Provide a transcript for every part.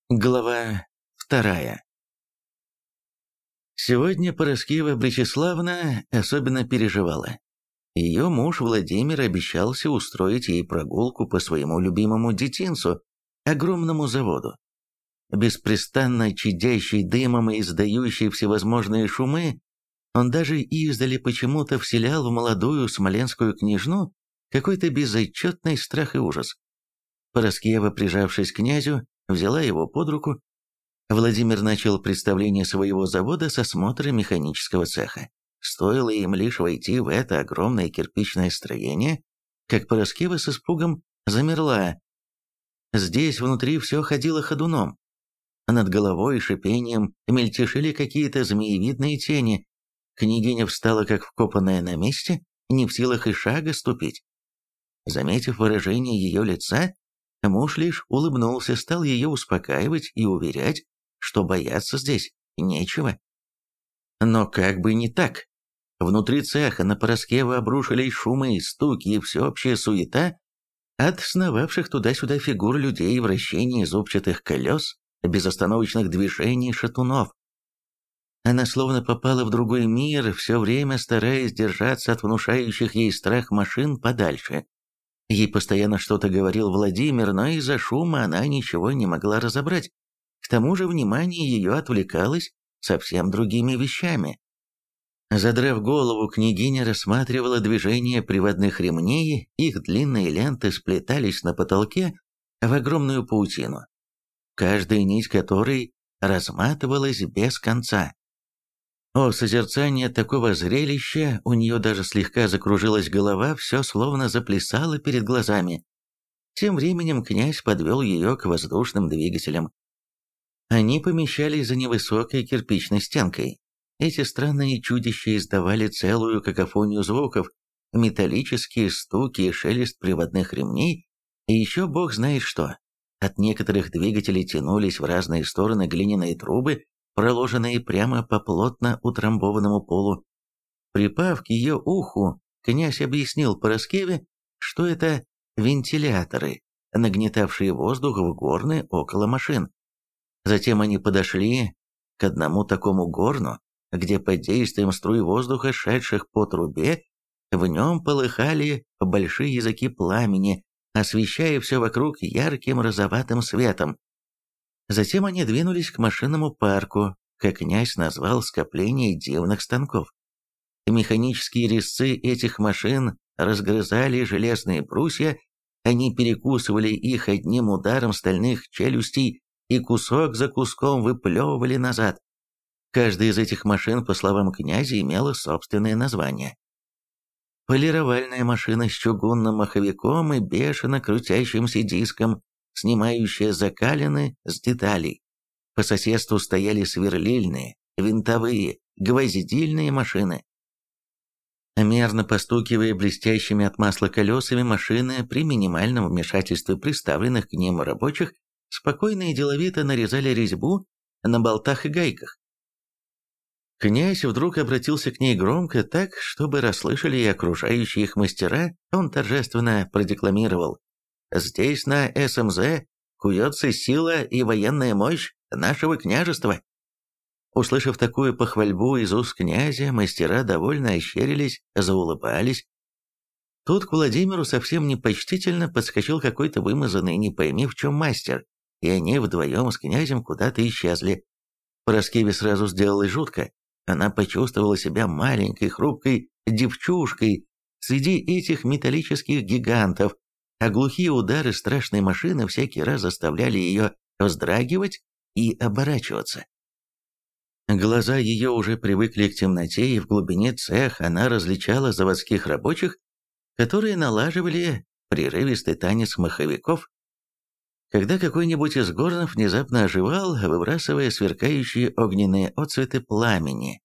Глава 2. Сегодня Параскева Бречеславна особенно переживала. Ее муж Владимир обещался устроить ей прогулку по своему любимому детинцу, огромному заводу. Беспрестанно чадящий дымом и издающий всевозможные шумы, он даже издали почему-то вселял в молодую смоленскую княжну какой-то безотчетный страх и ужас. Параскева, прижавшись к князю, взяла его под руку. Владимир начал представление своего завода с осмотра механического цеха. Стоило им лишь войти в это огромное кирпичное строение, как Параскева с испугом замерла. Здесь внутри все ходило ходуном. Над головой шипением мельтешили какие-то змеевидные тени. Княгиня встала как вкопанная на месте, не в силах и шага ступить. Заметив выражение ее лица, муж лишь улыбнулся, стал ее успокаивать и уверять, что бояться здесь нечего. Но как бы не так. Внутри цеха на Параскеву обрушились шумы, стуки и всеобщая суета от сновавших туда-сюда фигур людей, вращений зубчатых колес, безостановочных движений шатунов. Она словно попала в другой мир, все время стараясь держаться от внушающих ей страх машин подальше. Ей постоянно что-то говорил Владимир, но из-за шума она ничего не могла разобрать. К тому же внимание ее отвлекалось совсем другими вещами. Задрав голову, княгиня рассматривала движение приводных ремней, их длинные ленты сплетались на потолке в огромную паутину, каждая нить которой разматывалась без конца. О созерцании такого зрелища у нее даже слегка закружилась голова, все словно заплясало перед глазами. Тем временем князь подвел ее к воздушным двигателям. Они помещались за невысокой кирпичной стенкой. Эти странные чудища издавали целую какофонию звуков, металлические стуки и шелест приводных ремней, и еще бог знает что. От некоторых двигателей тянулись в разные стороны глиняные трубы, проложенные прямо по плотно утрамбованному полу. Припав к ее уху, князь объяснил Параскеве, что это вентиляторы, нагнетавшие воздух в горны около машин. Затем они подошли к одному такому горну, где под действием струй воздуха, шедших по трубе, в нем полыхали большие языки пламени, освещая все вокруг ярким розоватым светом. Затем они двинулись к машинному парку, как князь назвал скопление дивных станков. Механические резцы этих машин разгрызали железные брусья, они перекусывали их одним ударом стальных челюстей и кусок за куском выплевывали назад. Каждая из этих машин, по словам князя, имела собственное название. Полировальная машина с чугунным маховиком и бешено крутящимся диском, снимающая закалины с деталей. По соседству стояли сверлильные, винтовые, гвоздильные машины. Мерно постукивая блестящими от масла колесами, машины при минимальном вмешательстве приставленных к ним рабочих спокойно и деловито нарезали резьбу на болтах и гайках. Князь вдруг обратился к ней громко, так, чтобы расслышали и окружающие их мастера, он торжественно продекламировал: «Здесь, на СМЗ, куется сила и военная мощь нашего княжества». Услышав такую похвальбу из уст князя, мастера довольно ощерились, заулыбались. Тут к Владимиру совсем непочтительно подскочил какой-то вымазанный, не пойми в чем мастер, и они вдвоем с князем куда-то исчезли. Параскеве сразу сделалось жутко. Она почувствовала себя маленькой, хрупкой девчушкой среди этих металлических гигантов, а глухие удары страшной машины всякий раз заставляли ее вздрагивать и оборачиваться. Глаза ее уже привыкли к темноте, и в глубине цеха она различала заводских рабочих, которые налаживали прерывистый танец маховиков. Когда какой-нибудь из горнов внезапно оживал, выбрасывая сверкающие огненные отцветы пламени.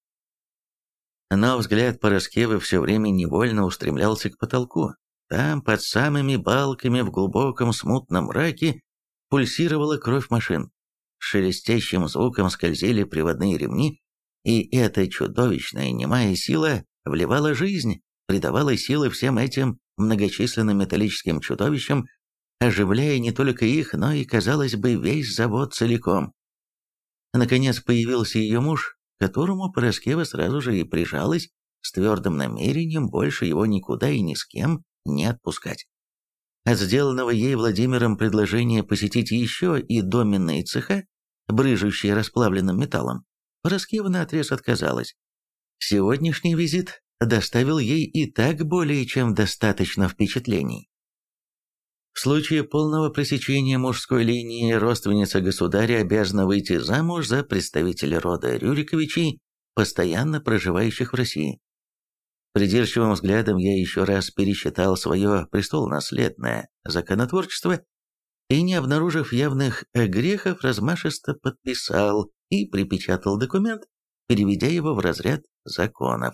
Но взгляд Параскевы все время невольно устремлялся к потолку. Там, под самыми балками, в глубоком смутном мраке, пульсировала кровь машин. С шелестящим звуком скользили приводные ремни, и эта чудовищная немая сила вливала жизнь, придавала силы всем этим многочисленным металлическим чудовищам, оживляя не только их, но и, казалось бы, весь завод целиком. Наконец появился ее муж, к которому Параскева сразу же и прижалась с твердым намерением больше его никуда и ни с кем не отпускать. От сделанного ей Владимиром предложения посетить еще и доменные цеха, брыжущие расплавленным металлом, Параскева наотрез отказалась. Сегодняшний визит доставил ей и так более чем достаточно впечатлений. В случае полного пресечения мужской линии родственница государя обязана выйти замуж за представителя рода Рюриковичей, постоянно проживающих в России. Придирчивым взглядом я еще раз пересчитал свое престолонаследное законотворчество и, не обнаружив явных грехов, размашисто подписал и припечатал документ, переведя его в разряд законов.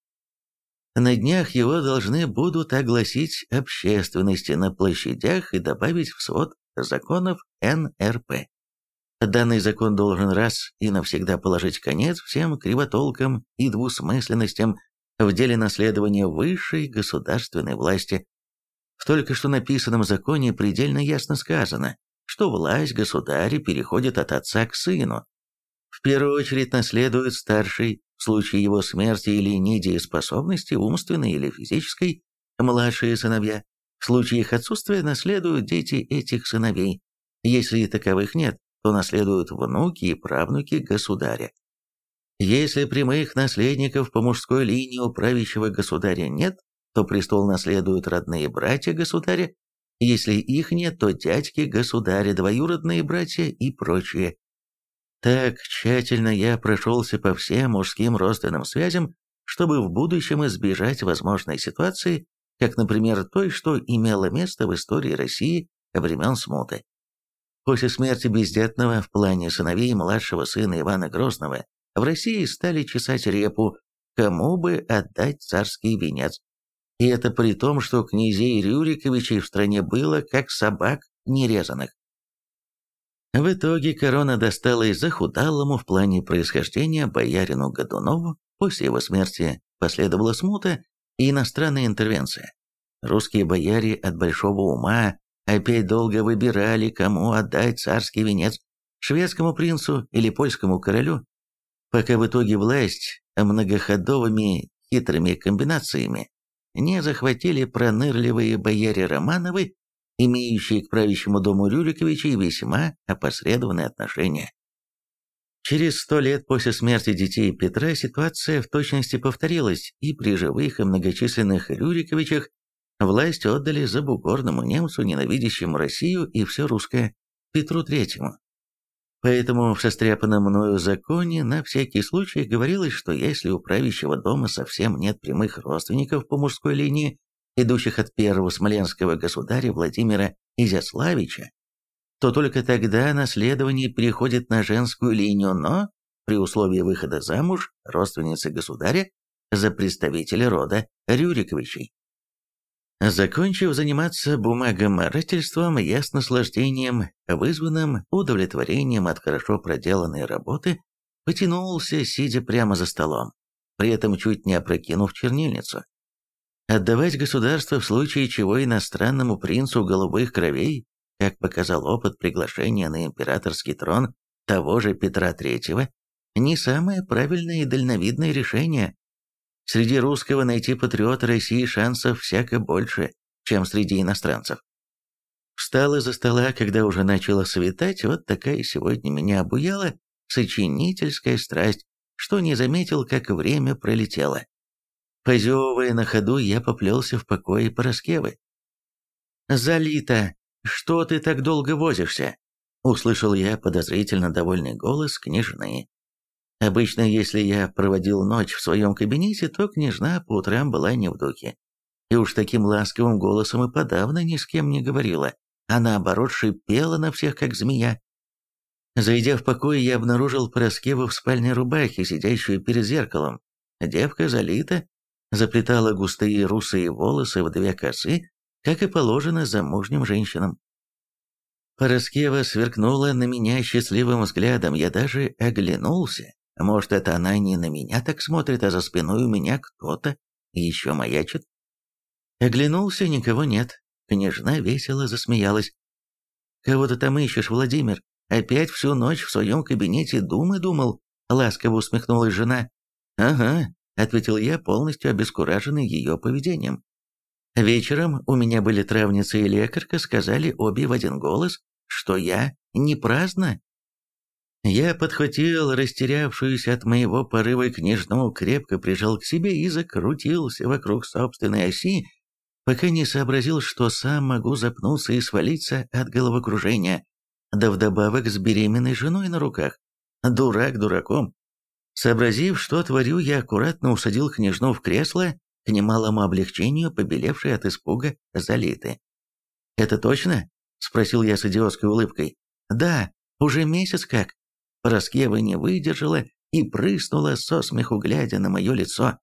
На днях его должны будут огласить общественности на площадях и добавить в свод законов НРП. Данный закон должен раз и навсегда положить конец всем кривотолкам и двусмысленностям в деле наследования высшей государственной власти. В только что написанном законе предельно ясно сказано, что власть государя переходит от отца к сыну. В первую очередь наследует старший, в случае его смерти или недееспособности, умственной или физической, младшие сыновья. В случае их отсутствия наследуют дети этих сыновей. Если таковых нет, то наследуют внуки и правнуки государя. Если прямых наследников по мужской линии у правящего государя нет, то престол наследуют родные братья государя, если их нет, то дядьки государя, двоюродные братья и прочие. Так тщательно я прошелся по всем мужским родственным связям, чтобы в будущем избежать возможной ситуации, как, например, той, что имело место в истории России времен смуты. После смерти бездетного в плане сыновей младшего сына Ивана Грозного в России стали чесать репу, кому бы отдать царский венец. И это при том, что князей Рюриковичей в стране было как собак нерезанных. В итоге корона досталась захудалому в плане происхождения боярину Годунову, после его смерти последовала смута и иностранная интервенция. Русские бояре от большого ума опять долго выбирали, кому отдать царский венец, шведскому принцу или польскому королю, пока в итоге власть многоходовыми хитрыми комбинациями не захватили пронырливые бояре Романовы, имеющие к правящему дому Рюриковичей весьма опосредованные отношения. Через 100 лет после смерти детей Петра ситуация в точности повторилась, и при живых и многочисленных Рюриковичах власть отдали забугорному немцу, ненавидящему Россию и все русское, Петру Третьему. Поэтому в состряпанном мною законе на всякий случай говорилось, что если у правящего дома совсем нет прямых родственников по мужской линии, идущих от первого смоленского государя Владимира Изяславича, то только тогда наследование переходит на женскую линию, но при условии выхода замуж родственницы государя за представителя рода Рюриковичей. Закончив заниматься бумагоморательством, я с наслаждением, вызванным удовлетворением от хорошо проделанной работы, потянулся, сидя прямо за столом, при этом чуть не опрокинув чернильницу. Отдавать государство в случае чего иностранному принцу голубых кровей, как показал опыт приглашения на императорский трон того же Петра Третьего, не самое правильное и дальновидное решение. Среди русского найти патриота России шансов всяко больше, чем среди иностранцев. Встал из-за стола, когда уже начало светать, вот такая сегодня меня обуяла сочинительская страсть, что не заметил, как время пролетело. Позевывая на ходу, я поплелся в покое Параскевы. «Залита, что ты так долго возишься?» — услышал я подозрительно довольный голос княжны. Обычно, если я проводил ночь в своем кабинете, то княжна по утрам была не в духе. И уж таким ласковым голосом и подавно ни с кем не говорила, а наоборот шипела на всех, как змея. Зайдя в покой, я обнаружил Параскеву в спальной рубахе, сидящую перед зеркалом. Девка Залита заплетала густые русые волосы в 2 косы, как и положено замужним женщинам. Параскева сверкнула на меня счастливым взглядом, я даже оглянулся. Может, это она не на меня так смотрит, а за спиной у меня кто-то еще маячит? Оглянулся, никого нет. Княжна весело засмеялась. кого ты там ищешь, Владимир? Опять всю ночь в своем кабинете думы думал?» — ласково усмехнулась жена. «Ага», — ответил я, полностью обескураженный ее поведением. «Вечером у меня были травница и лекарка, сказали обе в один голос, что я не праздна». Я подхватил растерявшуюся от моего порыва княжну, крепко прижал к себе и закрутился вокруг собственной оси, пока не сообразил, что сам могу запнуться и свалиться от головокружения, да вдобавок с беременной женой на руках. Дурак дураком. Сообразив, что творю, я аккуратно усадил княжну в кресло, к немалому облегчению, побелевшей от испуга Залиты. «Это точно?» — спросил я с идиотской улыбкой. «Да, уже месяц как». Параскева не выдержала и прыснула со смеху, глядя на мое лицо.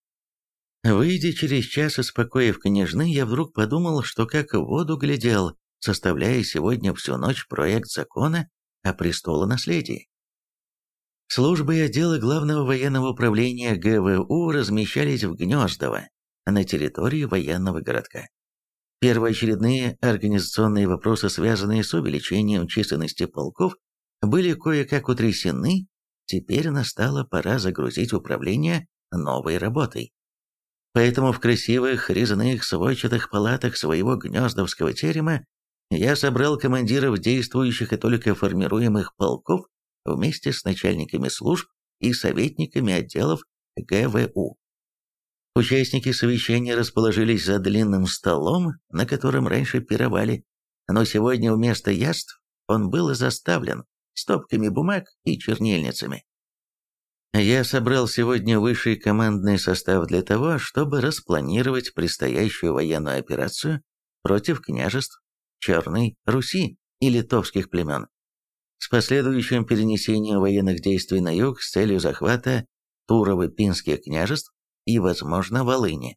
Выйдя через час из покоев княжны, я вдруг подумал, что как в воду глядел, составляя сегодня всю ночь проект закона о престолонаследии. Службы и отделы Главного военного управления ГВУ размещались в Гнездово, на территории военного городка. Первоочередные организационные вопросы, связанные с увеличением численности полков, были кое-как утрясены, теперь настала пора загрузить управление новой работой. Поэтому в красивых резных сводчатых палатах своего гнездовского терема я собрал командиров действующих и только формируемых полков вместе с начальниками служб и советниками отделов ГВУ. Участники совещания расположились за длинным столом, на котором раньше пировали, но сегодня вместо яств он был заставлен стопками бумаг и чернильницами. Я собрал сегодня высший командный состав для того, чтобы распланировать предстоящую военную операцию против княжеств Черной Руси и литовских племен, с последующим перенесением военных действий на юг с целью захвата Турово-Пинских княжеств и, возможно, Волыни.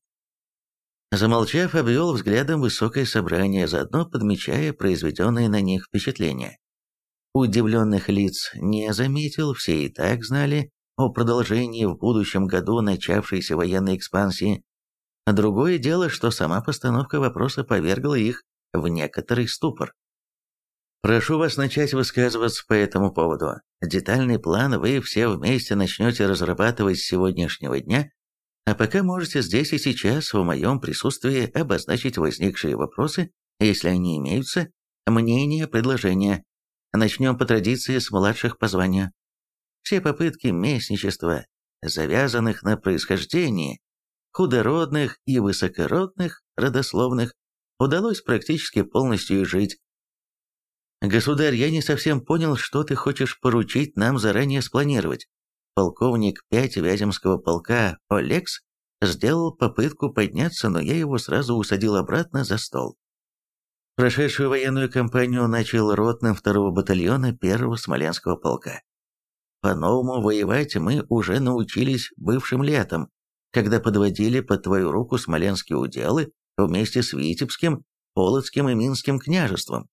Замолчав, обвел взглядом высокое собрание, заодно подмечая произведенные на них впечатления. Удивленных лиц не заметил, все и так знали о продолжении в будущем году начавшейся военной экспансии. Другое дело, что сама постановка вопроса повергла их в некоторый ступор. Прошу вас начать высказываться по этому поводу. Детальный план вы все вместе начнете разрабатывать с сегодняшнего дня, а пока можете здесь и сейчас в моем присутствии обозначить возникшие вопросы, если они имеются, мнения, предложения. Начнем по традиции с младших по званию. Все попытки местничества, завязанных на происхождении, худородных и высокородных, родословных, удалось практически полностью изжить. «Государь, я не совсем понял, что ты хочешь поручить нам заранее спланировать». Полковник 5 Вяземского полка Олекс сделал попытку подняться, но я его сразу усадил обратно за стол. Прошедшую военную кампанию начал ротным 2-го батальона 1-го Смоленского полка. По-новому воевать мы уже научились бывшим летом, когда подводили под твою руку смоленские уделы вместе с Витебским, Полоцким и Минским княжеством.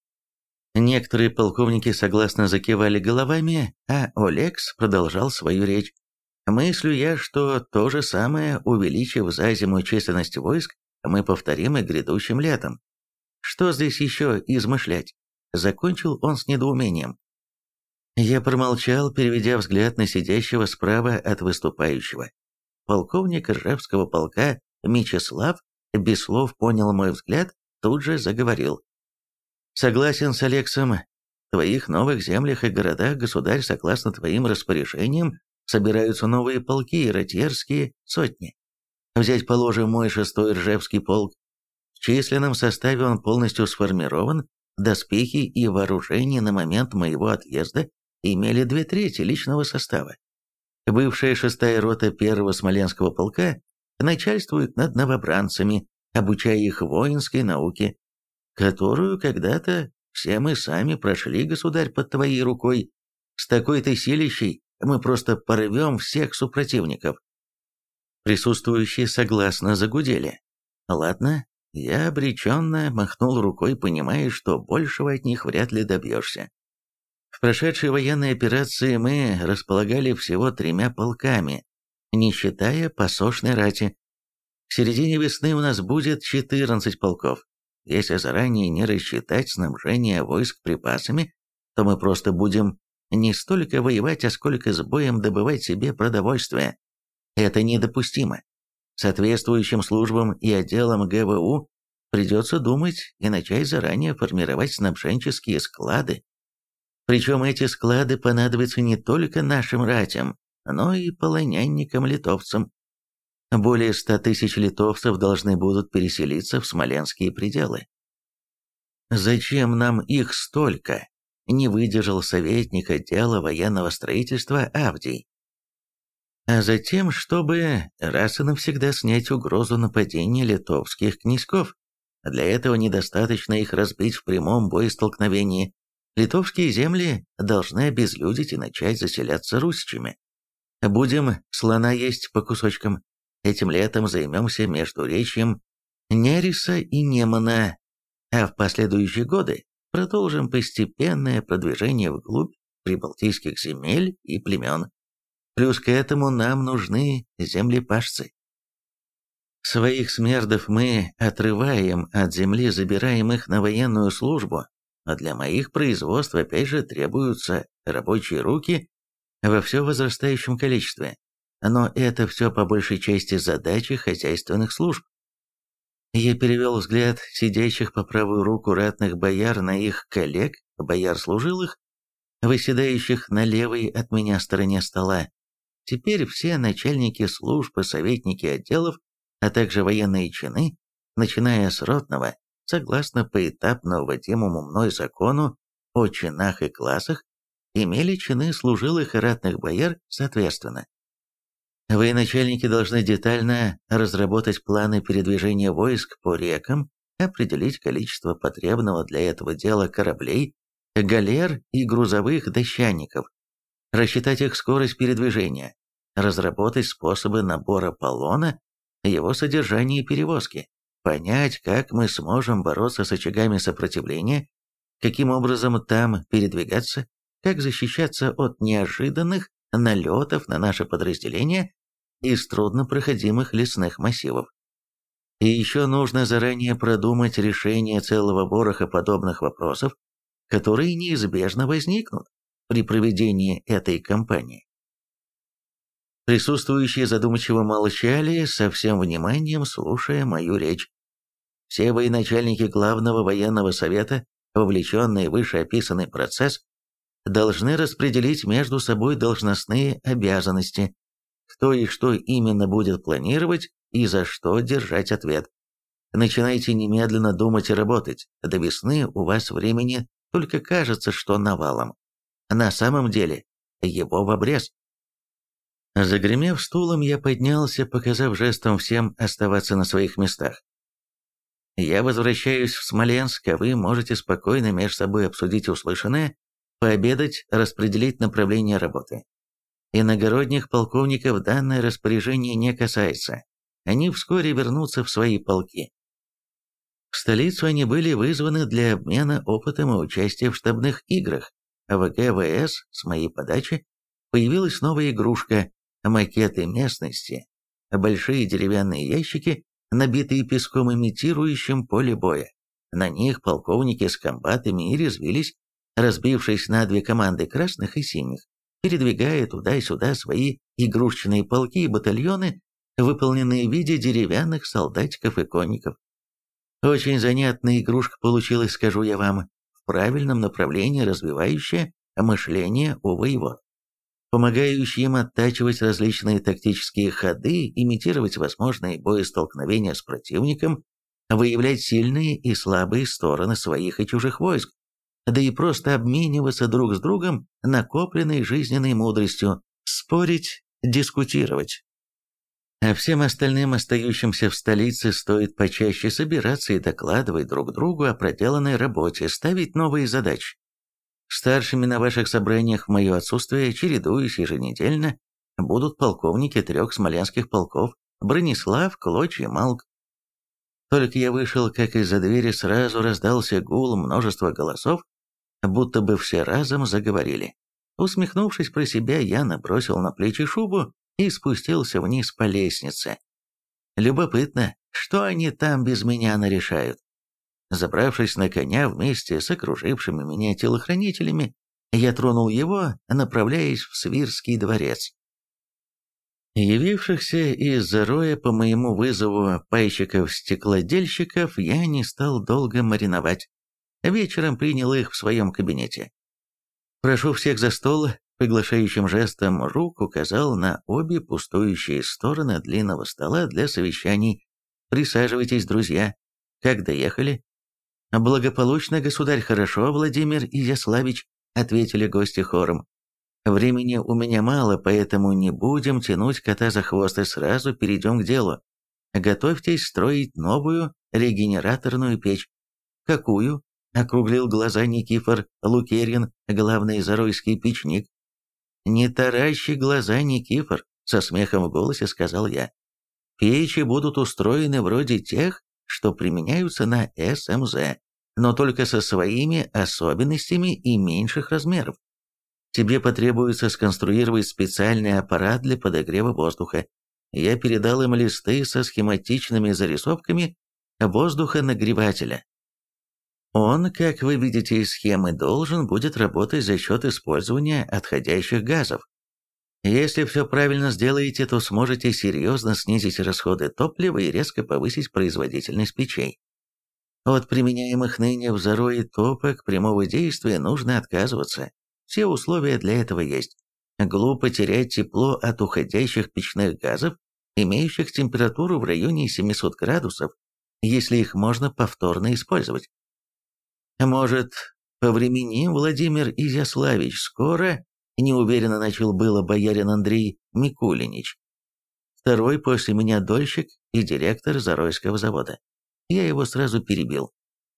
Некоторые полковники согласно закивали головами, а Олекс продолжал свою речь. Мыслю я, что то же самое, увеличив за зиму численность войск, мы повторим и грядущим летом. Что здесь еще измышлять? Закончил он с недоумением. Я промолчал, переведя взгляд на сидящего справа от выступающего. Полковник Ржевского полка Мечислав без слов понял мой взгляд, тут же заговорил. Согласен с Алексом. В твоих новых землях и городах, государь, согласно твоим распоряжениям, собираются новые полки и ротьерские сотни. Взять, положим, мой 6-й Ржевский полк. В численном составе он полностью сформирован, доспехи и вооружение на момент моего отъезда имели 2/3 личного состава. Бывшая 6-я рота 1-го Смоленского полка начальствует над новобранцами, обучая их воинской науке, которую когда-то все мы сами прошли, государь, под твоей рукой. С такой-то силищей мы просто порвем всех супротивников. Присутствующие согласно загудели. Ладно, я обреченно махнул рукой, понимая, что большего от них вряд ли добьешься. В прошедшей военной операции мы располагали всего 3 полками, не считая посошной рати. К середине весны у нас будет 14 полков. если заранее не рассчитать снабжение войск припасами, то мы просто будем не столько воевать, а сколько с боем добывать себе продовольствие. Это недопустимо. Соответствующим службам и отделам ГВУ придется думать и начать заранее формировать снабженческие склады. Причем эти склады понадобятся не только нашим ратям, но и полонянникам-литовцам. Более 100 тысяч литовцев должны будут переселиться в смоленские пределы. «Зачем нам их столько?» – не выдержал советник отдела военного строительства Авдий. А затем, чтобы раз и навсегда снять угрозу нападения литовских князьков. Для этого недостаточно их разбить в прямом боестолкновении. Литовские земли должны обезлюдить и начать заселяться русичами. Будем слона есть по кусочкам. Этим летом займемся междуречьем Нериса и Немана, а в последующие годы продолжим постепенное продвижение вглубь прибалтийских земель и племен. Плюс к этому нам нужны землепашцы. Своих смердов мы отрываем от земли, забираем их на военную службу, а для моих производств опять же требуются рабочие руки во все возрастающем количестве. Но это все по большей части задачи хозяйственных служб. Я перевел взгляд сидящих по правую руку ратных бояр на их коллег, бояр служилых, выседающих на левой от меня стороне стола. Теперь все начальники служб и советники отделов, а также военные чины, начиная с ротного, согласно поэтапно вводимому мной закону о чинах и классах, имели чины служилых и ратных бояр соответственно. Военачальники должны детально разработать планы передвижения войск по рекам, определить количество потребного для этого дела кораблей, галер и грузовых дощанников, рассчитать их скорость передвижения, разработать способы набора полона, его содержание и перевозки, понять, как мы сможем бороться с очагами сопротивления, каким образом там передвигаться, как защищаться от неожиданных налетов на наше подразделение из труднопроходимых лесных массивов. И еще нужно заранее продумать решение целого вороха подобных вопросов, которые неизбежно возникнут при проведении этой кампании. Присутствующие задумчиво молчали, со всем вниманием слушая мою речь. Все военачальники Главного военного совета, вовлеченные в вышеописанный процесс, должны распределить между собой должностные обязанности, кто и что именно будет планировать и за что держать ответ. Начинайте немедленно думать и работать. До весны у вас времени только кажется, что навалом. На самом деле его в обрез. Загремев стулом, я поднялся, показав жестом всем оставаться на своих местах. Я возвращаюсь в Смоленск, а вы можете спокойно между собой обсудить услышанное, пообедать, распределить направление работы. Иногородних полковников данное распоряжение не касается. Они вскоре вернутся в свои полки. В столицу они были вызваны для обмена опытом и участия в штабных играх. В ГВС с моей подачи появилась новая игрушка – макеты местности, большие деревянные ящики, набитые песком, имитирующим поле боя. На них полковники с комбатами и резвились, разбившись на две команды красных и синих, передвигая туда и сюда свои игрушечные полки и батальоны, выполненные в виде деревянных солдатиков и конников. Очень занятная игрушка получилась, скажу я вам, в правильном направлении развивающая мышление у воевод, помогающая им оттачивать различные тактические ходы, имитировать возможные боестолкновения с противником, выявлять сильные и слабые стороны своих и чужих войск, да и просто обмениваться друг с другом накопленной жизненной мудростью, спорить, дискутировать. А всем остальным, остающимся в столице, стоит почаще собираться и докладывать друг другу о проделанной работе, ставить новые задачи. Старшими на ваших собраниях в мое отсутствие, чередуясь еженедельно, будут полковники 3 смоленских полков – Бронислав, Клоч и Малк. Только я вышел, как из-за двери сразу раздался гул множества голосов, будто бы все разом заговорили. Усмехнувшись про себя, я набросил на плечи шубу и спустился вниз по лестнице. Любопытно, что они там без меня нарешают. Забравшись на коня вместе с окружившими меня телохранителями, я тронул его, направляясь в Свирский дворец. Явившихся из-за роя по моему вызову пайщиков-стеклодельщиков я не стал долго мариновать. Вечером принял их в своем кабинете. «Прошу всех за стол», приглашающим жестом рук указал на обе пустующие стороны длинного стола для совещаний. «Присаживайтесь, друзья. Как доехали?» «Благополучно, государь, хорошо, Владимир Изяславич», ответили гости хором. «Времени у меня мало, поэтому не будем тянуть кота за хвост и сразу перейдем к делу. Готовьтесь строить новую регенераторную печь». «Какую?» — округлил глаза Никифор Лукерьин, главный заройский печник. «Не таращи глаза, Никифор», — со смехом в голосе сказал я. «Печи будут устроены вроде тех, что применяются на СМЗ, но только со своими особенностями и меньших размеров. Тебе потребуется сконструировать специальный аппарат для подогрева воздуха. Я передал им листы со схематичными зарисовками воздухонагревателя. Он, как вы видите из схемы, должен будет работать за счет использования отходящих газов. Если все правильно сделаете, то сможете серьезно снизить расходы топлива и резко повысить производительность печей. От применяемых ныне в Зарое топок прямого действия нужно отказываться. Все условия для этого есть. Глупо терять тепло от уходящих печных газов, имеющих температуру в районе 700 градусов, если их можно повторно использовать. Может, повременим, Владимир Изяславич, скоро, неуверенно начал было боярин Андрей Микулинич. Второй после меня дольщик и директор Заройского завода. Я его сразу перебил.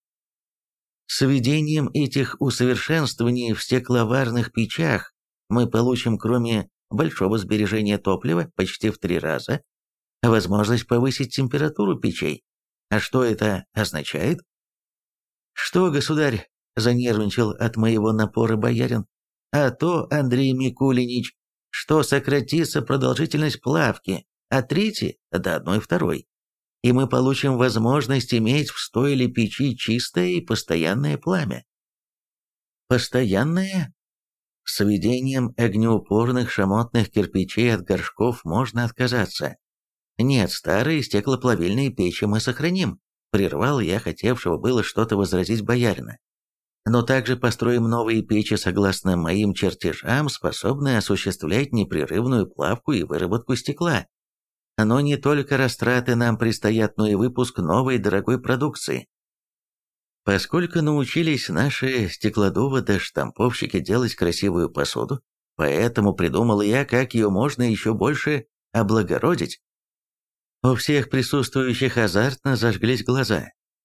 С введением этих усовершенствований в стекловарных печах мы получим, кроме большого сбережения топлива почти в 3 раза, возможность повысить температуру печей. А что это означает? «Что, государь?» – занервничал от моего напора боярин. «А то, Андрей Микулинич, что сократится продолжительность плавки от трети до 1/2, и мы получим возможность иметь в стойле печи чистое и постоянное пламя». «Постоянное?» С введением огнеупорных шамотных кирпичей от горшков можно отказаться. Нет, старые стеклоплавильные печи мы сохраним. Прервал я хотевшего было что-то возразить боярина. Но также построим новые печи согласно моим чертежам, способные осуществлять непрерывную плавку и выработку стекла. Но не только растраты нам предстоят, но и выпуск новой дорогой продукции. Поскольку научились наши стеклодувы да штамповщики делать красивую посуду, поэтому придумал я, как ее можно еще больше облагородить. У всех присутствующих азартно зажглись глаза.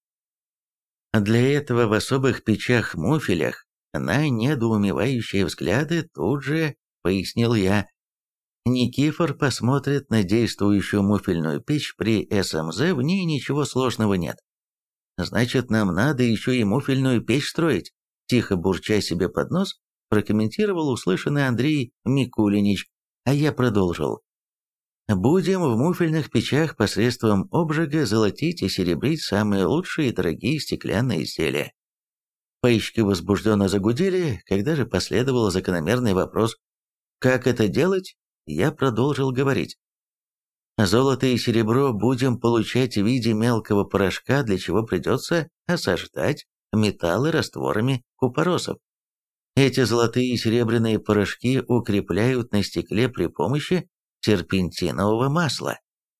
Для этого в особых печах-муфелях на недоумевающие взгляды тут же пояснил я. Никифор посмотрит на действующую муфельную печь при СМЗ, в ней ничего сложного нет. Значит, нам надо еще и муфельную печь строить, тихо бурча себе под нос, прокомментировал услышанный Андрей Микулинич, а я продолжил. Будем в муфельных печах посредством обжига золотить и серебрить самые лучшие и дорогие стеклянные изделия. Пайщики возбужденно загудели, когда же последовал закономерный вопрос «Как это делать?» Я продолжил говорить. Золото и серебро будем получать в виде мелкого порошка, для чего придется осаждать металлы растворами купоросов. Эти золотые и серебряные порошки укрепляют на стекле при помощи терпентинового масла.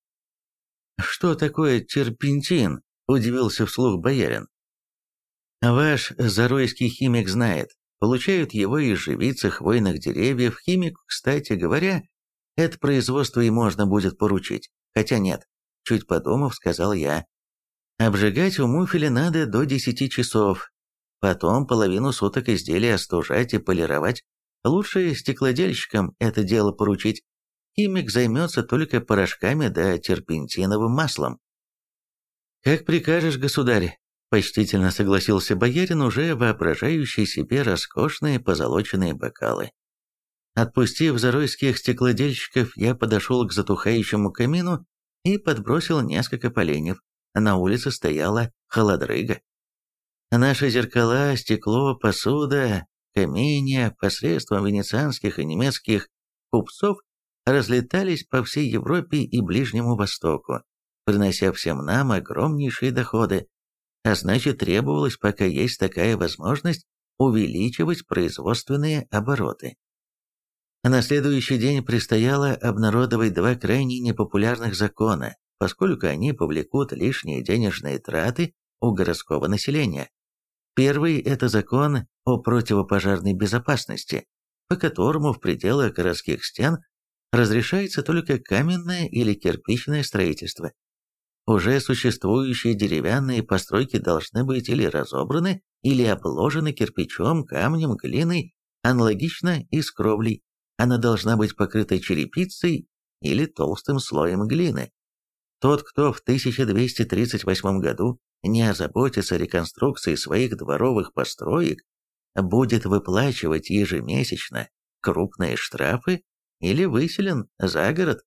«Что такое терпентин?» – удивился вслух боярин. «Ваш заройский химик знает. Получают его из живицы хвойных деревьев. Химику, кстати говоря, это производство и можно будет поручить. Хотя нет, чуть подумав, сказал я. Обжигать в муфеле надо до 10 часов. Потом половину суток изделия остужать и полировать. Лучше стеклодельщикам это дело поручить. Химик займется только порошками да терпентиновым маслом». «Как прикажешь, государь», — почтительно согласился боярин, уже воображающий себе роскошные позолоченные бокалы. Отпустив заройских стеклодельщиков, я подошел к затухающему камину и подбросил несколько поленьев. На улице стояла холодрыга. Наши зеркала, стекло, посуда, каменья посредством венецианских и немецких купцов разлетались по всей Европе и Ближнему Востоку, принося всем нам огромнейшие доходы, а значит требовалось, пока есть такая возможность, увеличивать производственные обороты. На следующий день предстояло обнародовать два крайне непопулярных закона, поскольку они повлекут лишние денежные траты у городского населения. Первый – это закон о противопожарной безопасности, по которому в пределах городских стен разрешается только каменное или кирпичное строительство. Уже существующие деревянные постройки должны быть или разобраны, или обложены кирпичом, камнем, глиной, аналогично и с кровлей. Она должна быть покрыта черепицей или толстым слоем глины. Тот, кто в 1238 году не озаботится реконструкцией своих дворовых построек, будет выплачивать ежемесячно крупные штрафы или выселен за город.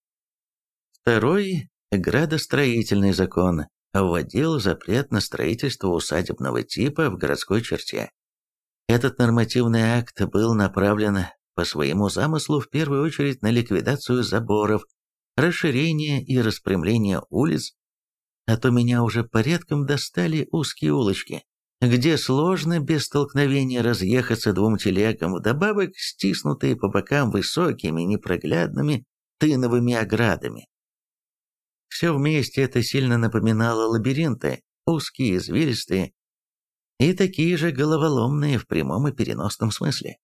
Второй градостроительный закон вводил запрет на строительство усадебного типа в городской черте. Этот нормативный акт был направлен по своему замыслу в первую очередь на ликвидацию заборов, расширение и распрямление улиц, а то меня уже порядком достали узкие улочки, где сложно без столкновения разъехаться двум телегам, вдобавок стиснутые по бокам высокими непроглядными тыновыми оградами. Все вместе это сильно напоминало лабиринты, узкие, извилистые и такие же головоломные в прямом и переносном смысле.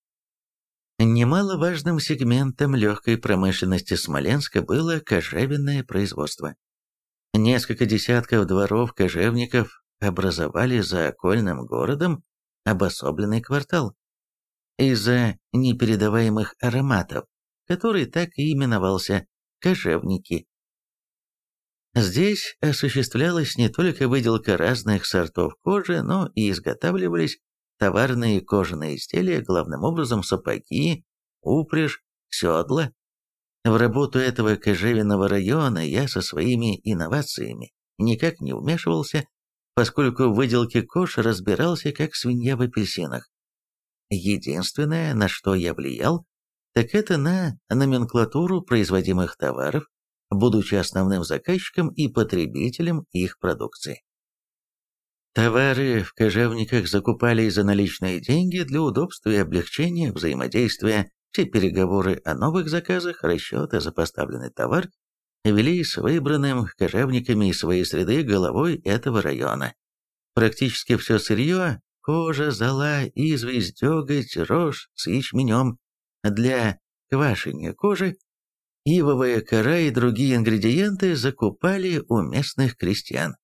Немаловажным сегментом легкой промышленности Смоленска было кожевенное производство. Несколько десятков дворов-кожевников образовали за окольным городом обособленный квартал. Из-за непередаваемых ароматов, который так и именовался «кожевники». Здесь осуществлялась не только выделка разных сортов кожи, но и изготавливались товарные кожаные изделия, главным образом сапоги, упряжь, седла. В работу этого кожевенного района я со своими инновациями никак не вмешивался, поскольку в выделке кож разбирался как свинья в апельсинах. Единственное, на что я влиял, так это на номенклатуру производимых товаров, будучи основным заказчиком и потребителем их продукции. Товары в кожевниках закупались за наличные деньги для удобства и облегчения взаимодействия. Все переговоры о новых заказах, расчеты за поставленный товар велись с выбранным кожевниками из своей среды головой этого района. Практически все сырье – кожа, зола, известь, деготь, рожь с ячменем для квашения кожи, ивовая кора и другие ингредиенты закупали у местных крестьян.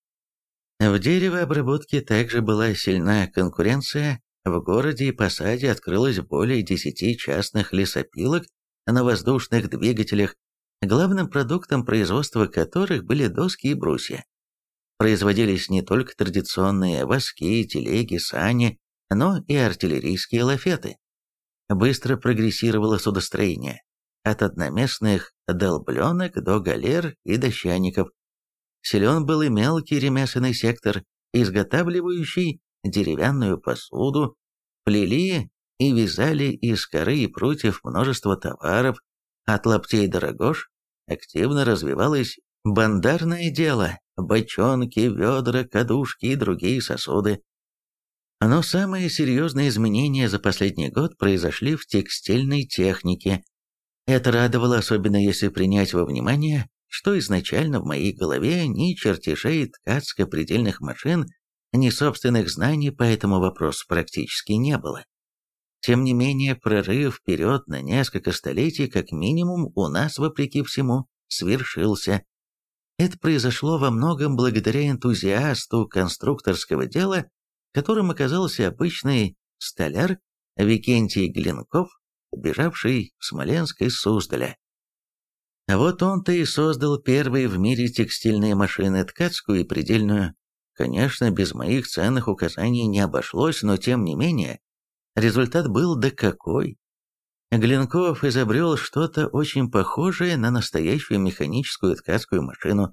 В деревообработке также была сильна конкуренция. В городе и посаде открылось более 10 частных лесопилок на воздушных двигателях, главным продуктом производства которых были доски и брусья. Производились не только традиционные воски, телеги, сани, но и артиллерийские лафеты. Быстро прогрессировало судостроение, от одноместных долбленок до галер и дощаников. Силен был и мелкий ремесленный сектор, изготавливающий деревянную посуду, плели и вязали из коры и прутьев множество товаров, от лаптей до рогож. Активно развивалось бандарное дело, бочонки, ведра, кадушки и другие сосуды. Но самые серьезные изменения за последний год произошли в текстильной технике. Это радовало, особенно если принять во внимание, что изначально в моей голове ни чертежей ткацко-предельных машин, ни собственных знаний по этому вопросу практически не было. Тем не менее, прорыв вперед на несколько столетий как минимум у нас, вопреки всему, свершился. Это произошло во многом благодаря энтузиасту конструкторского дела, которым оказался обычный столяр Викентий Глинков, бежавший в Смоленск из Суздаля. Вот он-то и создал первые в мире текстильные машины, ткацкую и предельную. Конечно, без моих ценных указаний не обошлось, но тем не менее, результат был да какой. Глинков изобрел что-то очень похожее на настоящую механическую ткацкую машину,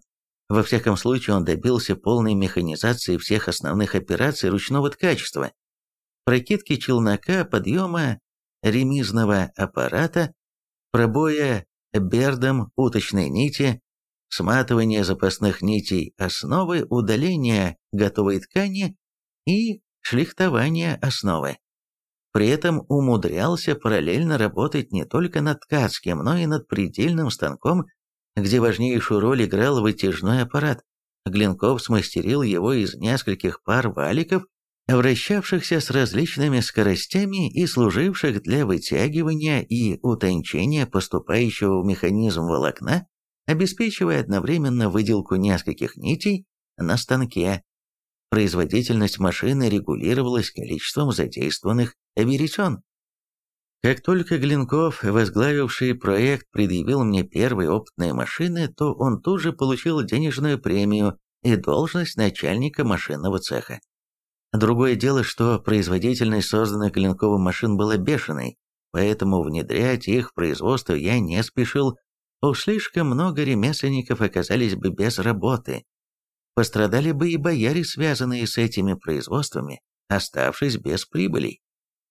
Во всяком случае, он добился полной механизации всех основных операций ручного ткачества, прокидки челнока, подъема ремизного аппарата, пробоя бердом уточной нити, сматывания запасных нитей основы, удаления готовой ткани и шлихтования основы. При этом умудрялся параллельно работать не только над ткацким, но и над предельным станком, где важнейшую роль играл вытяжной аппарат. Глинков смастерил его из нескольких пар валиков, вращавшихся с различными скоростями и служивших для вытягивания и утончения поступающего в механизм волокна, обеспечивая одновременно выделку нескольких нитей на станке. Производительность машины регулировалась количеством задействованных веретен. Как только Глинков, возглавивший проект, предъявил мне первые опытные машины, то он тут же получил денежную премию и должность начальника машинного цеха. Другое дело, что производительность созданных Глинковым машин была бешеной, поэтому внедрять их в производство я не спешил. Уж слишком много ремесленников оказались бы без работы. Пострадали бы и бояре, связанные с этими производствами, оставшись без прибылей.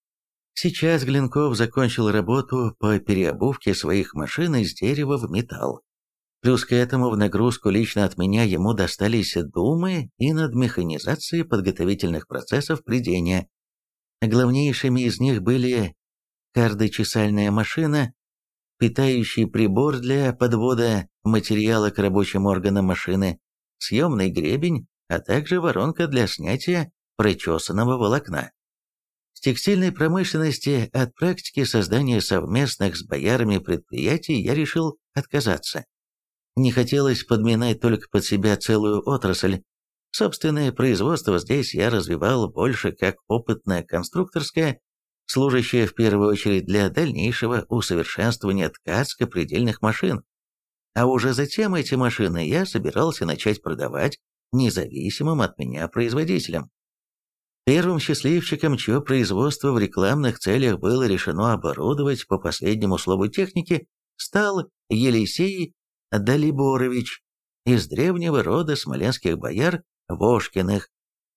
Сейчас Глинков закончил работу по переобувке своих машин из дерева в металл. Плюс к этому в нагрузку лично от меня ему достались думы и над механизацией подготовительных процессов прядения. Главнейшими из них были кардочесальная машина, питающий прибор для подвода материала к рабочим органам машины, съемный гребень, а также воронка для снятия прочесанного волокна. В текстильной промышленности от практики создания совместных с боярами предприятий я решил отказаться. Не хотелось подминать только под себя целую отрасль. Собственное производство здесь я развивал больше как опытное конструкторское, служащее в первую очередь для дальнейшего усовершенствования ткацко-предельных машин. А уже затем эти машины я собирался начать продавать независимым от меня производителям. Первым счастливчиком, чье производство в рекламных целях было решено оборудовать по последнему слову техники, стал Елисей Далиборович из древнего рода смоленских бояр Вошкиных.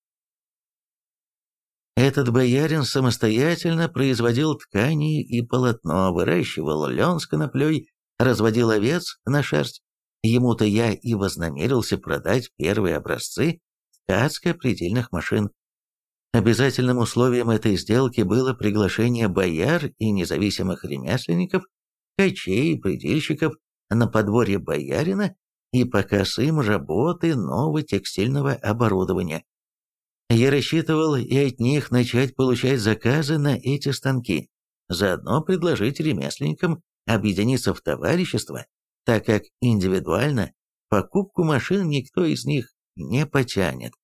Этот боярин самостоятельно производил ткани и полотно, выращивал лен с коноплей, разводил овец на шерсть. Ему-то я и вознамерился продать первые образцы ткацко-предельных машин. Обязательным условием этой сделки было приглашение бояр и независимых ремесленников, ткачей и предельщиков на подворье боярина и показ им работы нового текстильного оборудования. Я рассчитывал и от них начать получать заказы на эти станки, заодно предложить ремесленникам объединиться в товарищество, так как индивидуально покупку машин никто из них не потянет.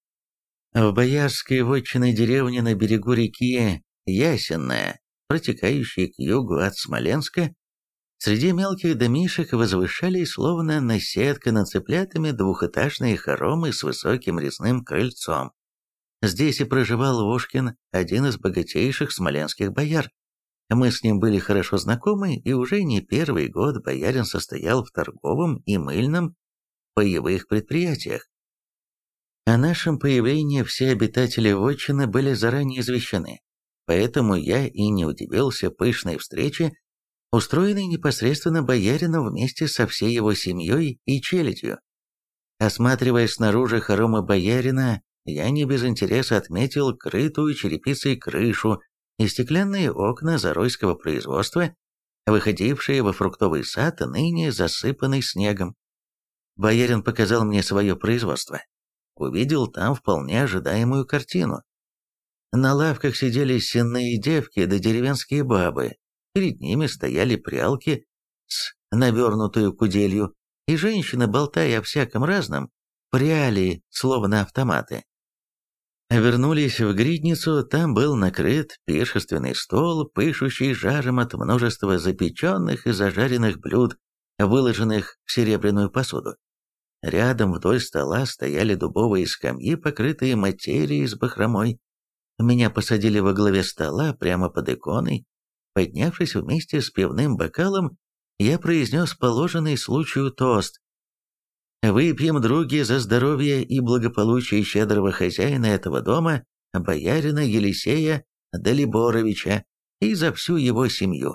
В боярской вотчиной деревне на берегу реки Ясенная, протекающей к югу от Смоленска, среди мелких домишек возвышались, словно наседка над цыплятами, двухэтажные хоромы с высоким резным крыльцом. Здесь и проживал Вошкин, один из богатейших смоленских бояр. Мы с ним были хорошо знакомы, и уже не первый год боярин состоял в торговом и мыльном паевых предприятиях. О нашем появлении все обитатели вотчины были заранее извещены, поэтому я и не удивился пышной встрече, устроенной непосредственно боярином вместе со всей его семьей и челядью. Осматривая снаружи хоромы боярина, я не без интереса отметил крытую черепицей крышу и стеклянные окна заройского производства, выходившие во фруктовый сад, ныне засыпанный снегом. Боярин показал мне свое производство. Увидел там вполне ожидаемую картину. На лавках сидели сенные девки да деревенские бабы, перед ними стояли прялки с навернутую куделью, и женщины, болтая о всяком разном, пряли, словно автоматы. Вернулись в гридницу, там был накрыт пиршественный стол, пышущий жаром от множества запеченных и зажаренных блюд, выложенных в серебряную посуду. Рядом вдоль стола стояли дубовые скамьи, покрытые материей с бахромой. Меня посадили во главе стола, прямо под иконой. Поднявшись вместе с пивным бокалом, я произнес положенный случаю тост. Выпьем, други, за здоровье и благополучие щедрого хозяина этого дома, боярина Елисея Далиборовича, и за всю его семью».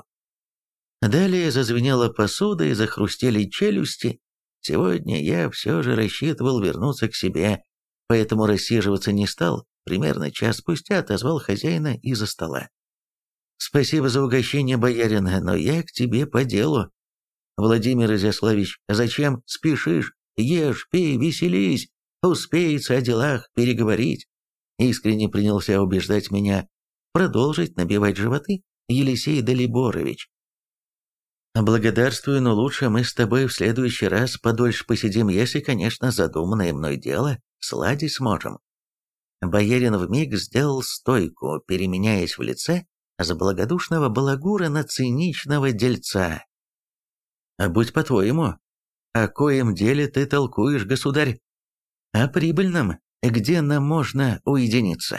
Далее зазвенела посуда и захрустели челюсти. Сегодня я все же рассчитывал вернуться к себе, поэтому рассиживаться не стал. Примерно час спустя отозвал хозяина из-за стола. «Спасибо за угощение, боярин, но я к тебе по делу». «Владимир Изяславич, зачем спешишь? Ешь, пей, веселись, успеется о делах переговорить». Искренне принялся убеждать меня продолжить набивать животы Елисей Далиборович. «Благодарствую, но лучше мы с тобой в следующий раз подольше посидим, если, конечно, задуманное мной дело сладить сможем». Боярин вмиг сделал стойку, переменяясь в лице с благодушного балагура на циничного дельца. «А будь по-твоему, о коем деле ты толкуешь, государь? О прибыльном, где нам можно уединиться?»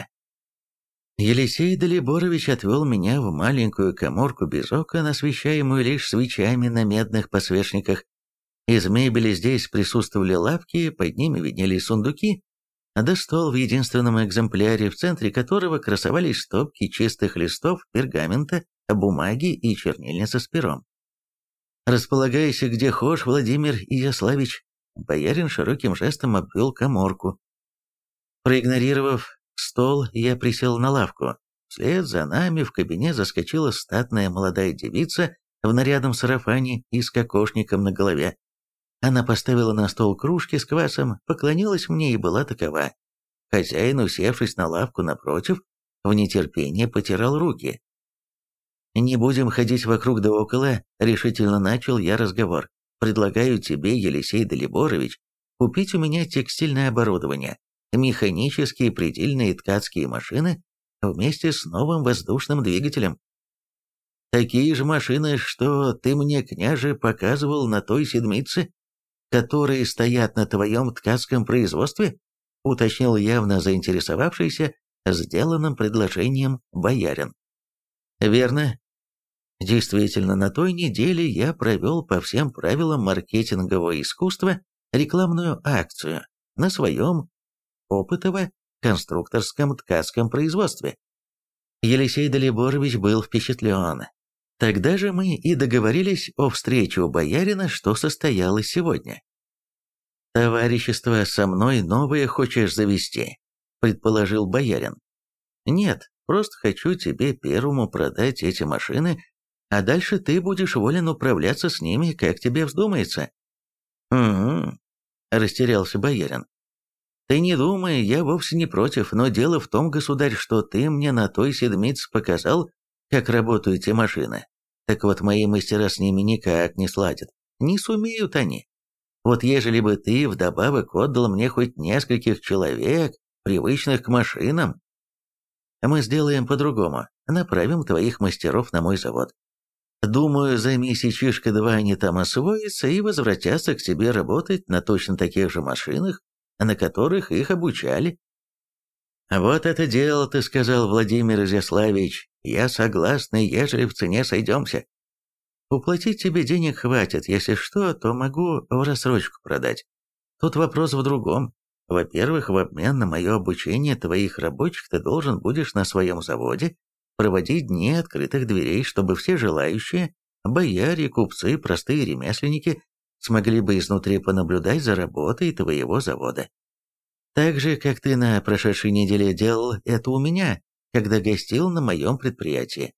Елисей Далиборович отвел меня в маленькую каморку без окон, освещаемую лишь свечами на медных подсвечниках. Из мебели здесь присутствовали лавки, под ними виднелись сундуки, да стол в единственном экземпляре, в центре которого красовались стопки чистых листов пергамента, бумаги и чернильница с пером. «Располагайся где хошь, Владимир Изяславич». Боярин широким жестом обвел каморку. Проигнорировав стол, я присел на лавку. Вслед за нами в кабинет заскочила статная молодая девица в нарядном сарафане и с кокошником на голове. Она поставила на стол кружки с квасом, поклонилась мне и была такова. Хозяин, усевшись на лавку напротив, в нетерпении потирал руки. «Не будем ходить вокруг да около», — решительно начал я разговор. «Предлагаю тебе, Елисей Далиборович, купить у меня текстильное оборудование, механические предельные ткацкие машины вместе с новым воздушным двигателем». «Такие же машины, что ты мне, княже, показывал на той седмице, которые стоят на твоем ткацком производстве?» — уточнил явно заинтересовавшийся сделанным предложением боярин. «Верно. Действительно, на той неделе я провел по всем правилам маркетингового искусства рекламную акцию на своем опытово-конструкторском ткацком производстве». Елисей Далиборович был впечатлен. Тогда же мы и договорились о встрече у боярина, что состоялось сегодня. «Товарищество со мной новое хочешь завести?» – предположил боярин. «Нет, просто хочу тебе первому продать эти машины, а дальше ты будешь волен управляться с ними, как тебе вздумается». «Угу», – растерялся боярин. «Ты не думай, я вовсе не против, но дело в том, государь, что ты мне на той седмице показал, как работают те машины. Так вот, мои мастера с ними никак не сладят, не сумеют они. Вот ежели бы ты вдобавок отдал мне хоть нескольких человек, привычных к машинам, мы сделаем по-другому, направим твоих мастеров на мой завод. Думаю, за месячишко-два они там освоятся и возвратятся к тебе работать на точно таких же машинах, на которых их обучали». «Вот это дело, ты сказал, Владимир Изяславич, я согласен, ежели в цене сойдемся. Уплатить тебе денег хватит, если что, то могу в рассрочку продать. Тут вопрос в другом. Во-первых, в обмен на мое обучение твоих рабочих ты должен будешь на своем заводе проводить дни открытых дверей, чтобы все желающие, бояре, купцы, простые ремесленники, смогли бы изнутри понаблюдать за работой твоего завода. Так же, как ты на прошедшей неделе делал это у меня, когда гостил на моем предприятии».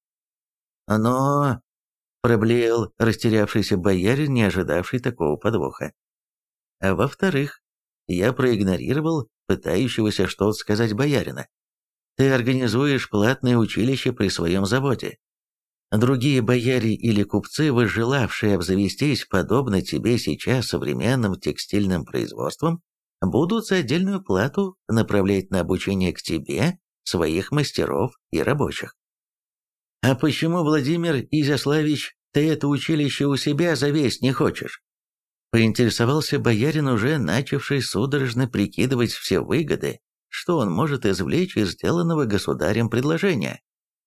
«Но...» — проблеял растерявшийся боярин, не ожидавший такого подвоха. «А во-вторых, я проигнорировал пытающегося что-то сказать боярина. Ты организуешь платное училище при своем заводе. Другие бояре или купцы, возжелавшие обзавестись подобно тебе сейчас современным текстильным производством, будут за отдельную плату направлять на обучение к тебе своих мастеров и рабочих». «А почему, Владимир Изяславич, ты это училище у себя завесть не хочешь?» Поинтересовался боярин, уже начавший судорожно прикидывать все выгоды, что он может извлечь из сделанного государем предложения.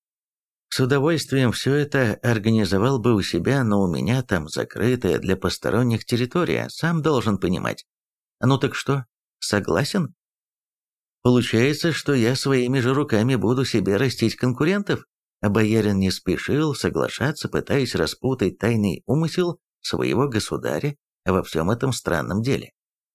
«С удовольствием все это организовал бы у себя, но у меня там закрытая для посторонних территория, сам должен понимать. Ну так что, согласен? Получается, что я своими же руками буду себе растить конкурентов? А боярин не спешил соглашаться, пытаясь распутать тайный умысел своего государя во всем этом странном деле.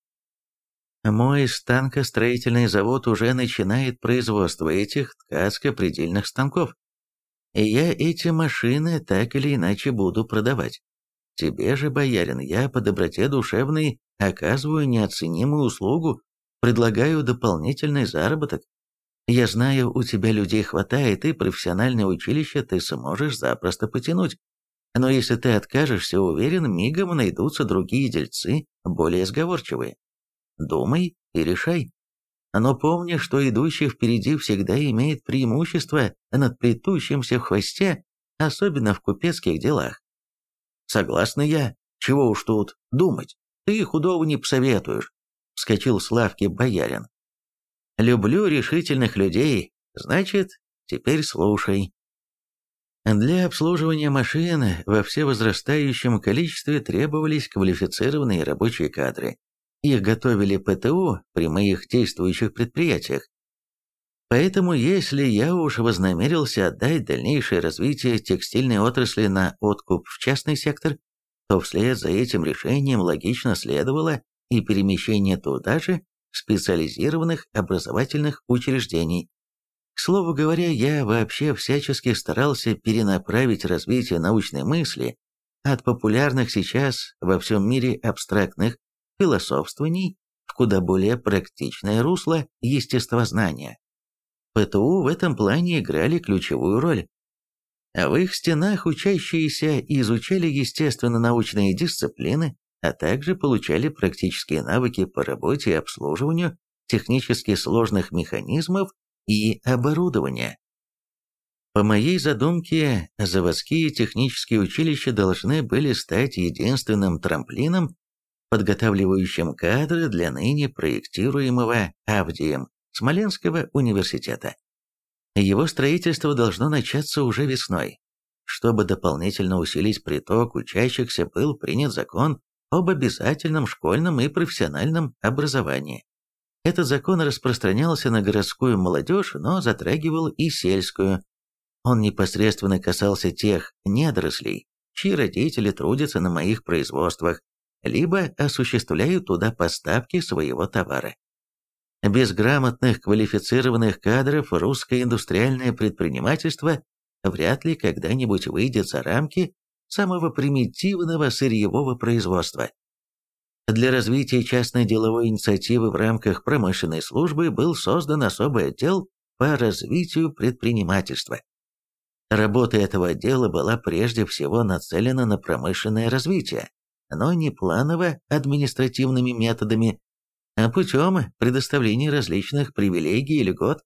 Мой станкостроительный завод уже начинает производство этих ткацко-предельных станков. И я эти машины так или иначе буду продавать. Тебе же, боярин, я по доброте душевной оказываю неоценимую услугу, предлагаю дополнительный заработок. Я знаю, у тебя людей хватает, и профессиональное училище ты сможешь запросто потянуть. Но если ты откажешься, уверен, мигом найдутся другие дельцы, более сговорчивые. Думай и решай. Но помни, что идущий впереди всегда имеет преимущество над плетущимся в хвосте, особенно в купецких делах. Согласна я. Чего уж тут думать. Ты худого не посоветуешь. Вскочил с лавки боярин. Люблю решительных людей. Значит, теперь слушай. Для обслуживания машин во всевозрастающем количестве требовались квалифицированные рабочие кадры. Их готовили ПТУ при моих действующих предприятиях. Поэтому, если я уж вознамерился отдать дальнейшее развитие текстильной отрасли на откуп в частный сектор, то вслед за этим решением логично следовало и перемещение туда же специализированных образовательных учреждений. К слову говоря, я вообще всячески старался перенаправить развитие научной мысли от популярных сейчас во всем мире абстрактных философствований в куда более практичное русло естествознания. ПТУ в этом плане играли ключевую роль. А в их стенах учащиеся изучали естественно-научные дисциплины, а также получали практические навыки по работе и обслуживанию технически сложных механизмов и оборудования. По моей задумке, заводские технические училища должны были стать единственным трамплином, подготавливающим кадры для ныне проектируемого Авдием Смоленского университета. Его строительство должно начаться уже весной. Чтобы дополнительно усилить приток учащихся, был принят закон об обязательном школьном и профессиональном образовании. Этот закон распространялся на городскую молодежь, но затрагивал и сельскую. Он непосредственно касался тех недорослей, чьи родители трудятся на моих производствах, либо осуществляют туда поставки своего товара. Без грамотных квалифицированных кадров русское индустриальное предпринимательство вряд ли когда-нибудь выйдет за рамки самого примитивного сырьевого производства. Для развития частной деловой инициативы в рамках промышленной службы был создан особый отдел по развитию предпринимательства. Работа этого отдела была прежде всего нацелена на промышленное развитие, но не планово-административными методами, а путем предоставления различных привилегий и льгот.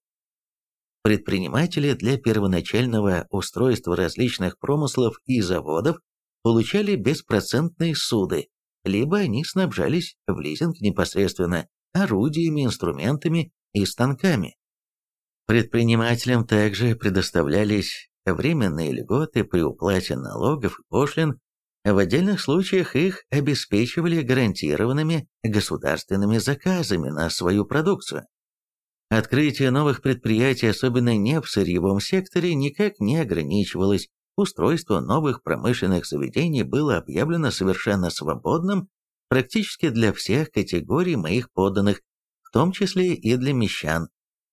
Предприниматели для первоначального устройства различных промыслов и заводов получали беспроцентные суды, либо они снабжались в лизинг непосредственно орудиями, инструментами и станками. Предпринимателям также предоставлялись временные льготы при уплате налогов и пошлин, в отдельных случаях их обеспечивали гарантированными государственными заказами на свою продукцию. Открытие новых предприятий, особенно не в сырьевом секторе, никак не ограничивалось. Устройство новых промышленных заведений было объявлено совершенно свободным практически для всех категорий моих подданных, в том числе и для мещан.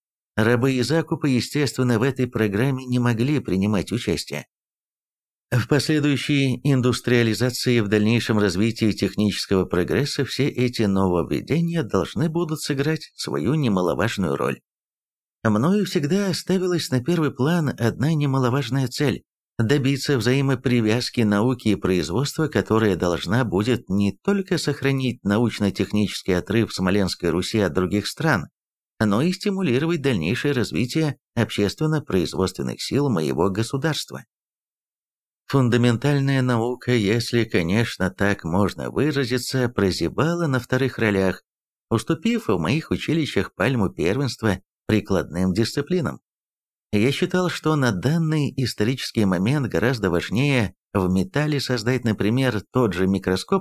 Рабы и закупы, естественно, в этой программе не могли принимать участие. В последующей индустриализации и в дальнейшем развитии технического прогресса все эти нововведения должны будут сыграть свою немаловажную роль. Мною всегда ставилась на первый план одна немаловажная цель – добиться взаимопривязки науки и производства, которая должна будет не только сохранить научно-технический отрыв Смоленской Руси от других стран, но и стимулировать дальнейшее развитие общественно-производственных сил моего государства. Фундаментальная наука, если, конечно, так можно выразиться, прозябала на вторых ролях, уступив в моих училищах пальму первенства прикладным дисциплинам. Я считал, что на данный исторический момент гораздо важнее в металле создать, например, тот же микроскоп,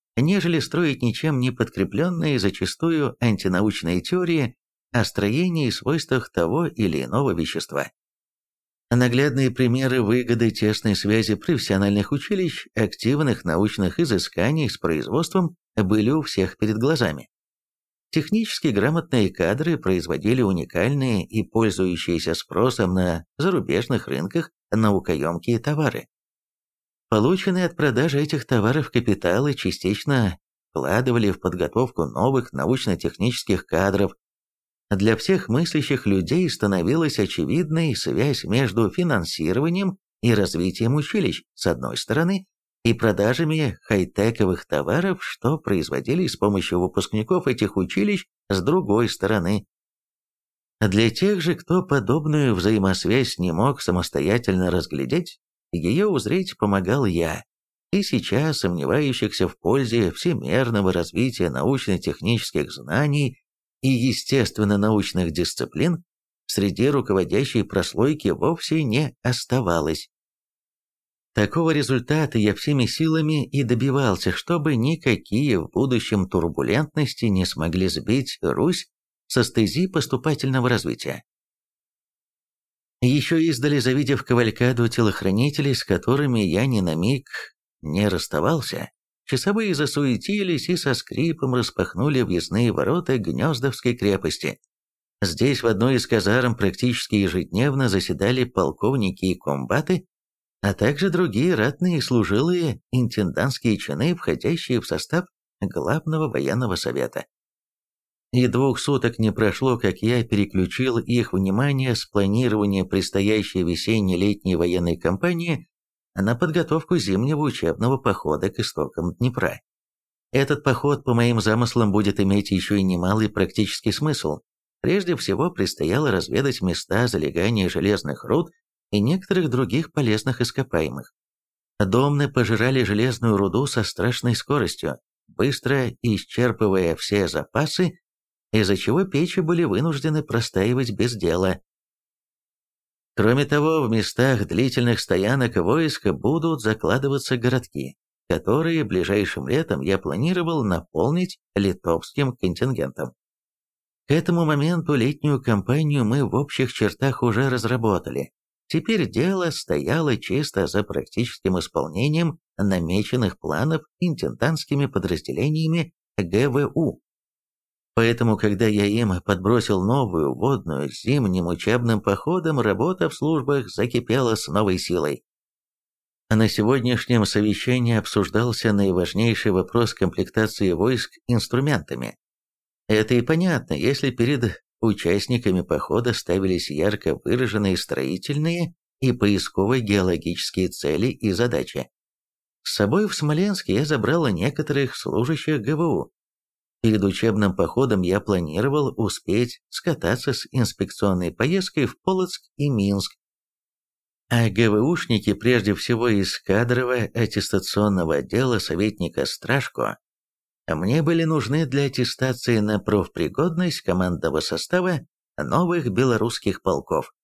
нежели строить ничем не подкрепленные, зачастую антинаучные теории о строении и свойствах того или иного вещества. Наглядные примеры выгоды тесной связи профессиональных училищ, активных научных изысканий с производством были у всех перед глазами. Технически грамотные кадры производили уникальные и пользующиеся спросом на зарубежных рынках наукоемкие товары. Полученные от продажи этих товаров капиталы частично вкладывали в подготовку новых научно-технических кадров. Для всех мыслящих людей становилась очевидной связь между финансированием и развитием училищ, с одной стороны, и продажами хай-тековых товаров, что производились с помощью выпускников этих училищ, с другой стороны. Для тех же, кто подобную взаимосвязь не мог самостоятельно разглядеть, ее узреть помогал я, и сейчас сомневающихся в пользе всемерного развития научно-технических знаний и естественно-научных дисциплин среди руководящей прослойки вовсе не оставалось. Такого результата я всеми силами и добивался, чтобы никакие в будущем турбулентности не смогли сбить Русь со стези поступательного развития. Еще издали, завидев кавалькаду телохранителей, с которыми я ни на миг не расставался, часовые засуетились и со скрипом распахнули въездные ворота Гнездовской крепости. Здесь в одной из казарм практически ежедневно заседали полковники и комбаты, а также другие ратные и служилые интендантские чины, входящие в состав Главного военного совета. И 2 суток не прошло, как я переключил их внимание с планирования предстоящей весенне-летней военной кампании на подготовку зимнего учебного похода к истокам Днепра. Этот поход, по моим замыслам, будет иметь еще и немалый практический смысл. Прежде всего, предстояло разведать места залегания железных руд и некоторых других полезных ископаемых. Домны пожирали железную руду со страшной скоростью, быстро исчерпывая все запасы, из-за чего печи были вынуждены простаивать без дела. Кроме того, в местах длительных стоянок войск будут закладываться городки, которые ближайшим летом я планировал наполнить литовским контингентом. К этому моменту летнюю кампанию мы в общих чертах уже разработали. Теперь дело стояло чисто за практическим исполнением намеченных планов интендантскими подразделениями ГВУ. Поэтому, когда я им подбросил новую вводную с зимним учебным походом, работа в службах закипела с новой силой. На сегодняшнем совещании обсуждался наиважнейший вопрос комплектации войск инструментами. Это и понятно, если перед участниками похода ставились ярко выраженные строительные и поисково-геологические цели и задачи. С собой в Смоленск я забрал некоторых служащих ГВУ. Перед учебным походом я планировал успеть скататься с инспекционной поездкой в Полоцк и Минск. А ГВУшники, прежде всего из кадрово-аттестационного отдела советника Страшко, мне были нужны для аттестации на профпригодность командного состава новых белорусских полков.